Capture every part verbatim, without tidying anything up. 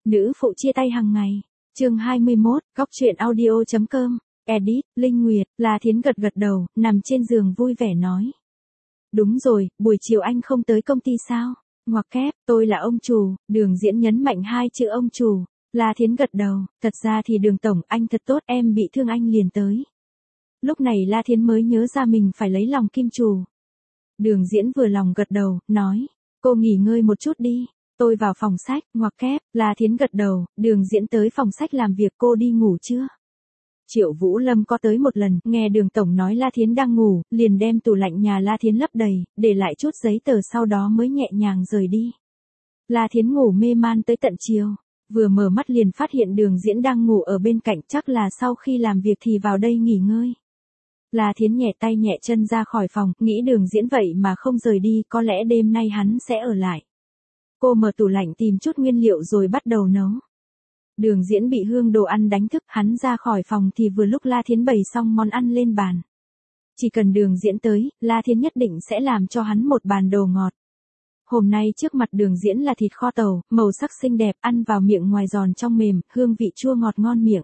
Nữ phụ chia tay hàng ngày. Chương hai mươi mốt, góc truyện audio.com. Edit, Linh Nguyệt. La Thiến gật gật đầu, nằm trên giường vui vẻ nói. Đúng rồi, buổi chiều anh không tới công ty sao? Ngoặc kép, tôi là ông chủ. Đường Diễn nhấn mạnh hai chữ ông chủ. La Thiến gật đầu, thật ra thì Đường tổng, anh thật tốt, em bị thương anh liền tới. Lúc này La Thiến mới nhớ ra mình phải lấy lòng Kim chủ. Đường Diễn vừa lòng gật đầu, nói, cô nghỉ ngơi một chút đi. Tôi vào phòng sách, ngoặc kép. La Thiến gật đầu, Đường Diễn tới phòng sách làm việc, cô đi ngủ chưa? Triệu Vũ Lâm có tới một lần, nghe Đường tổng nói La Thiến đang ngủ, liền đem tủ lạnh nhà La Thiến lấp đầy, để lại chút giấy tờ sau đó mới nhẹ nhàng rời đi. La Thiến ngủ mê man tới tận chiều, vừa mở mắt liền phát hiện Đường Diễn đang ngủ ở bên cạnh, chắc là sau khi làm việc thì vào đây nghỉ ngơi. La Thiến nhẹ tay nhẹ chân ra khỏi phòng, nghĩ Đường Diễn vậy mà không rời đi, có lẽ đêm nay hắn sẽ ở lại. Cô mở tủ lạnh tìm chút nguyên liệu rồi bắt đầu nấu. Đường Diễn bị hương đồ ăn đánh thức, hắn ra khỏi phòng thì vừa lúc La Thiến bày xong món ăn lên bàn. Chỉ cần Đường Diễn tới, La Thiến nhất định sẽ làm cho hắn một bàn đồ ngọt. Hôm nay trước mặt Đường Diễn là thịt kho tàu, màu sắc xinh đẹp, ăn vào miệng ngoài giòn trong mềm, hương vị chua ngọt ngon miệng.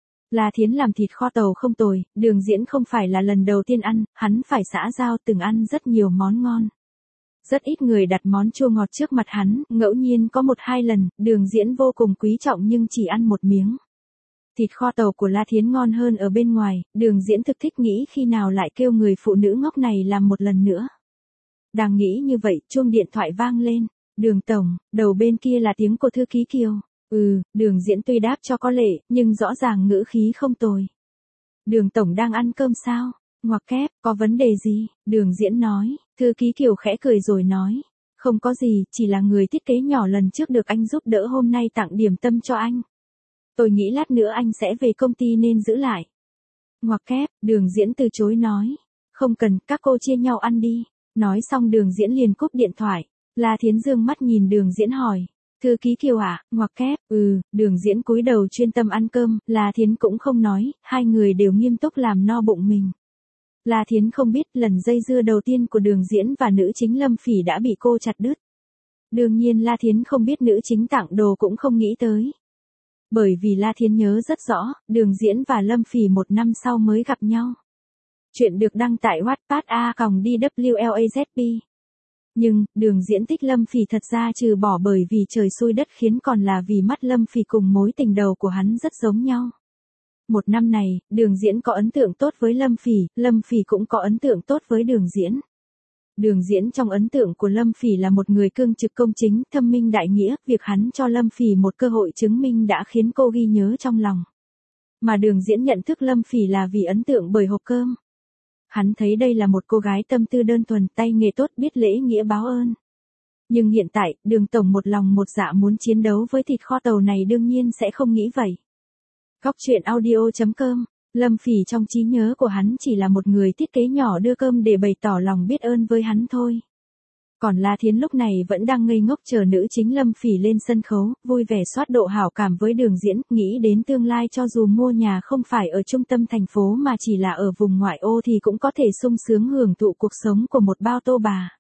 La Thiến làm thịt kho tàu không tồi, Đường Diễn không phải là lần đầu tiên ăn, hắn phải xã giao từng ăn rất nhiều món ngon. Rất ít người đặt món chua ngọt trước mặt hắn, ngẫu nhiên có một hai lần, Đường Diễn vô cùng quý trọng nhưng chỉ ăn một miếng. Thịt kho tàu của La Thiến ngon hơn ở bên ngoài, Đường Diễn thực thích nghĩ khi nào lại kêu người phụ nữ ngốc này làm một lần nữa. Đang nghĩ như vậy, chuông điện thoại vang lên. Đường tổng, đầu bên kia là tiếng của thư ký Kiều. Ừ, Đường Diễn tuy đáp cho có lệ, nhưng rõ ràng ngữ khí không tồi. Đường tổng đang ăn cơm sao? Ngoặc kép, có vấn đề gì? Đường Diễn nói. Thư ký Kiều khẽ cười rồi nói. Không có gì, chỉ là người thiết kế nhỏ lần trước được anh giúp đỡ hôm nay tặng điểm tâm cho anh. Tôi nghĩ lát nữa anh sẽ về công ty nên giữ lại. Ngoặc kép, Đường Diễn từ chối nói. Không cần, các cô chia nhau ăn đi. Nói xong Đường Diễn liền cúp điện thoại. La Thiến dương mắt nhìn Đường Diễn hỏi. Thư ký Kiều à? Ngoặc kép, ừ, Đường Diễn cúi đầu chuyên tâm ăn cơm, La Thiến cũng không nói, hai người đều nghiêm túc làm no bụng mình. La Thiến không biết lần dây dưa đầu tiên của Đường Diễn và nữ chính Lâm Phỉ đã bị cô chặt đứt. Đương nhiên La Thiến không biết nữ chính tặng đồ cũng không nghĩ tới. Bởi vì La Thiến nhớ rất rõ, Đường Diễn và Lâm Phỉ một năm sau mới gặp nhau. Chuyện được đăng tại Wattpad a còng đê vê lờ a zét pê. Nhưng, Đường Diễn thích Lâm Phỉ thật ra trừ bỏ bởi vì trời xui đất khiến còn là vì mắt Lâm Phỉ cùng mối tình đầu của hắn rất giống nhau. Một năm này, Đường Diễn có ấn tượng tốt với Lâm Phỉ, Lâm Phỉ cũng có ấn tượng tốt với Đường Diễn. Đường Diễn trong ấn tượng của Lâm Phỉ là một người cương trực công chính, thâm minh đại nghĩa, việc hắn cho Lâm Phỉ một cơ hội chứng minh đã khiến cô ghi nhớ trong lòng. Mà Đường Diễn nhận thức Lâm Phỉ là vì ấn tượng bởi hộp cơm. Hắn thấy đây là một cô gái tâm tư đơn thuần, tay nghề tốt, biết lễ nghĩa báo ơn. Nhưng hiện tại, Đường tổng một lòng một dạ muốn chiến đấu với thịt kho tàu này đương nhiên sẽ không nghĩ vậy. Góc truyện audio.com. Lâm Phỉ trong trí nhớ của hắn chỉ là một người thiết kế nhỏ đưa cơm để bày tỏ lòng biết ơn với hắn thôi. Còn La Thiến lúc này vẫn đang ngây ngốc chờ nữ chính Lâm Phỉ lên sân khấu, vui vẻ soát độ hảo cảm với Đường Diễn, nghĩ đến tương lai cho dù mua nhà không phải ở trung tâm thành phố mà chỉ là ở vùng ngoại ô thì cũng có thể sung sướng hưởng thụ cuộc sống của một bao tô bà.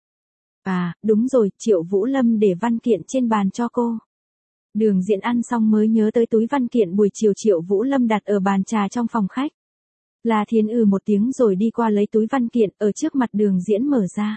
À, đúng rồi, Triệu Vũ Lâm để văn kiện trên bàn cho cô. Đường Diễn ăn xong mới nhớ tới túi văn kiện buổi chiều Triệu Vũ Lâm đặt ở bàn trà trong phòng khách. La Thiến ừ một tiếng rồi đi qua lấy túi văn kiện ở trước mặt Đường Diễn mở ra.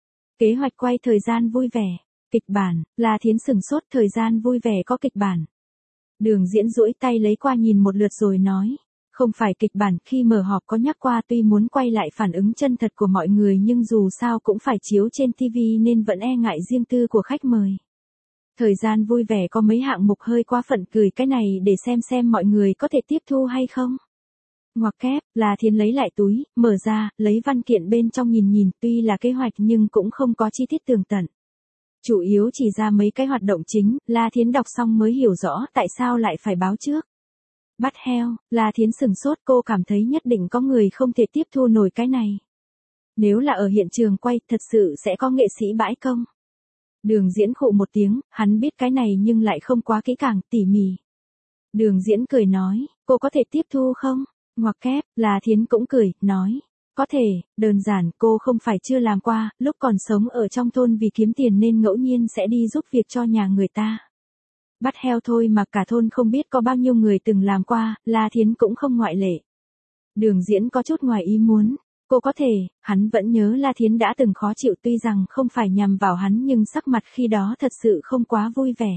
Kế hoạch quay thời gian vui vẻ. Kịch bản, La Thiến sừng sốt, thời gian vui vẻ có kịch bản. Đường Diễn duỗi tay lấy qua nhìn một lượt rồi nói. Không phải kịch bản, khi mở họp có nhắc qua tuy muốn quay lại phản ứng chân thật của mọi người nhưng dù sao cũng phải chiếu trên ti vi nên vẫn e ngại riêng tư của khách mời. Thời gian vui vẻ có mấy hạng mục hơi quá phận, cười cái này để xem xem mọi người có thể tiếp thu hay không. Ngoặc kép, La Thiến lấy lại túi, mở ra, lấy văn kiện bên trong nhìn nhìn, tuy là kế hoạch nhưng cũng không có chi tiết tường tận. Chủ yếu chỉ ra mấy cái hoạt động chính, La Thiến đọc xong mới hiểu rõ tại sao lại phải báo trước. Bắt heo, La Thiến sừng sốt, cô cảm thấy nhất định có người không thể tiếp thu nổi cái này. Nếu là ở hiện trường quay, thật sự sẽ có nghệ sĩ bãi công. Đường Diễn khụ một tiếng, hắn biết cái này nhưng lại không quá kỹ càng, tỉ mỉ. Đường Diễn cười nói, cô có thể tiếp thu không? Ngoặc kép, La Thiến cũng cười, nói, có thể, đơn giản, cô không phải chưa làm qua, lúc còn sống ở trong thôn vì kiếm tiền nên ngẫu nhiên sẽ đi giúp việc cho nhà người ta. Bắt heo thôi mà cả thôn không biết có bao nhiêu người từng làm qua, La Thiến cũng không ngoại lệ. Đường Diễn có chút ngoài ý muốn. Cô có thể, hắn vẫn nhớ La Thiến đã từng khó chịu tuy rằng không phải nhằm vào hắn nhưng sắc mặt khi đó thật sự không quá vui vẻ.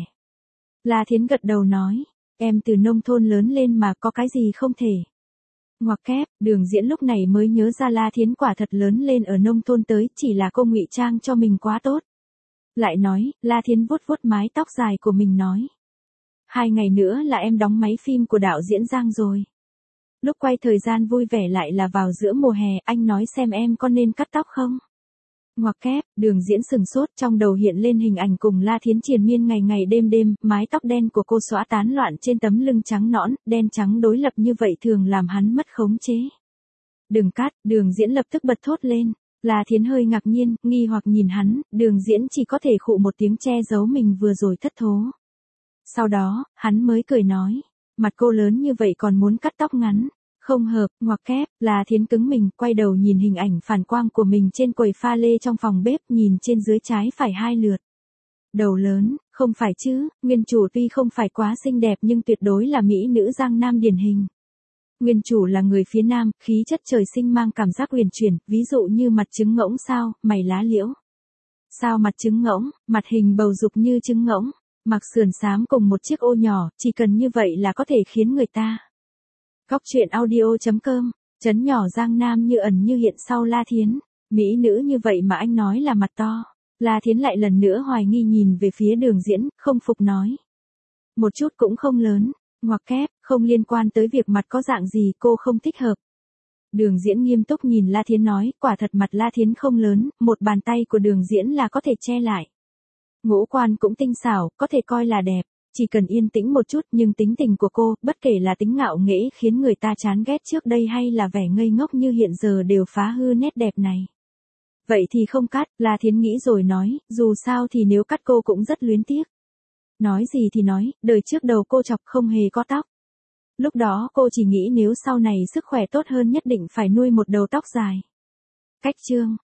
La Thiến gật đầu nói, em từ nông thôn lớn lên mà có cái gì không thể. Ngoặc kép, Đường Diễn lúc này mới nhớ ra La Thiến quả thật lớn lên ở nông thôn tới, chỉ là cô ngụy trang cho mình quá tốt. Lại nói, La Thiến vuốt vuốt mái tóc dài của mình nói. Hai ngày nữa là em đóng máy phim của đạo diễn Giang rồi. Lúc quay thời gian vui vẻ lại là vào giữa mùa hè, anh nói xem em có nên cắt tóc không? Ngoặc kép, Đường Diễn sừng sốt, trong đầu hiện lên hình ảnh cùng La Thiến triền miên ngày ngày đêm đêm, mái tóc đen của cô xõa tán loạn trên tấm lưng trắng nõn, đen trắng đối lập như vậy thường làm hắn mất khống chế. Đừng cắt, Đường Diễn lập tức bật thốt lên. La Thiến hơi ngạc nhiên, nghi hoặc nhìn hắn, Đường Diễn chỉ có thể khụ một tiếng che giấu mình vừa rồi thất thố. Sau đó, hắn mới cười nói, mặt cô lớn như vậy còn muốn cắt tóc ngắn. Không hợp, ngoặc kép, La Thiến cứng mình, quay đầu nhìn hình ảnh phản quang của mình trên quầy pha lê trong phòng bếp, nhìn trên dưới trái phải hai lượt. Đầu lớn, không phải chứ, nguyên chủ tuy không phải quá xinh đẹp nhưng tuyệt đối là mỹ nữ Giang Nam điển hình. Nguyên chủ là người phía Nam, khí chất trời sinh mang cảm giác huyền chuyển, ví dụ như mặt trứng ngỗng sao, mày lá liễu. Sao mặt trứng ngỗng, mặt hình bầu dục như trứng ngỗng, mặc sườn xám cùng một chiếc ô nhỏ, chỉ cần như vậy là có thể khiến người ta. Góc truyện audio chấm com, trấn nhỏ Giang Nam như ẩn như hiện sau La Thiến, mỹ nữ như vậy mà anh nói là mặt to. La Thiến lại lần nữa hoài nghi nhìn về phía Đường Diễn, không phục nói. Một chút cũng không lớn, ngoặc kép, không liên quan tới việc mặt có dạng gì cô không thích hợp. Đường Diễn nghiêm túc nhìn La Thiến nói, quả thật mặt La Thiến không lớn, một bàn tay của Đường Diễn là có thể che lại. Ngũ quan cũng tinh xảo, có thể coi là đẹp. Chỉ cần yên tĩnh một chút nhưng tính tình của cô, bất kể là tính ngạo nghễ khiến người ta chán ghét trước đây hay là vẻ ngây ngốc như hiện giờ đều phá hư nét đẹp này. Vậy thì không cắt, La Thiến nghĩ rồi nói, dù sao thì nếu cắt cô cũng rất luyến tiếc. Nói gì thì nói, đời trước đầu cô chọc không hề có tóc. Lúc đó cô chỉ nghĩ nếu sau này sức khỏe tốt hơn nhất định phải nuôi một đầu tóc dài. Cách chương.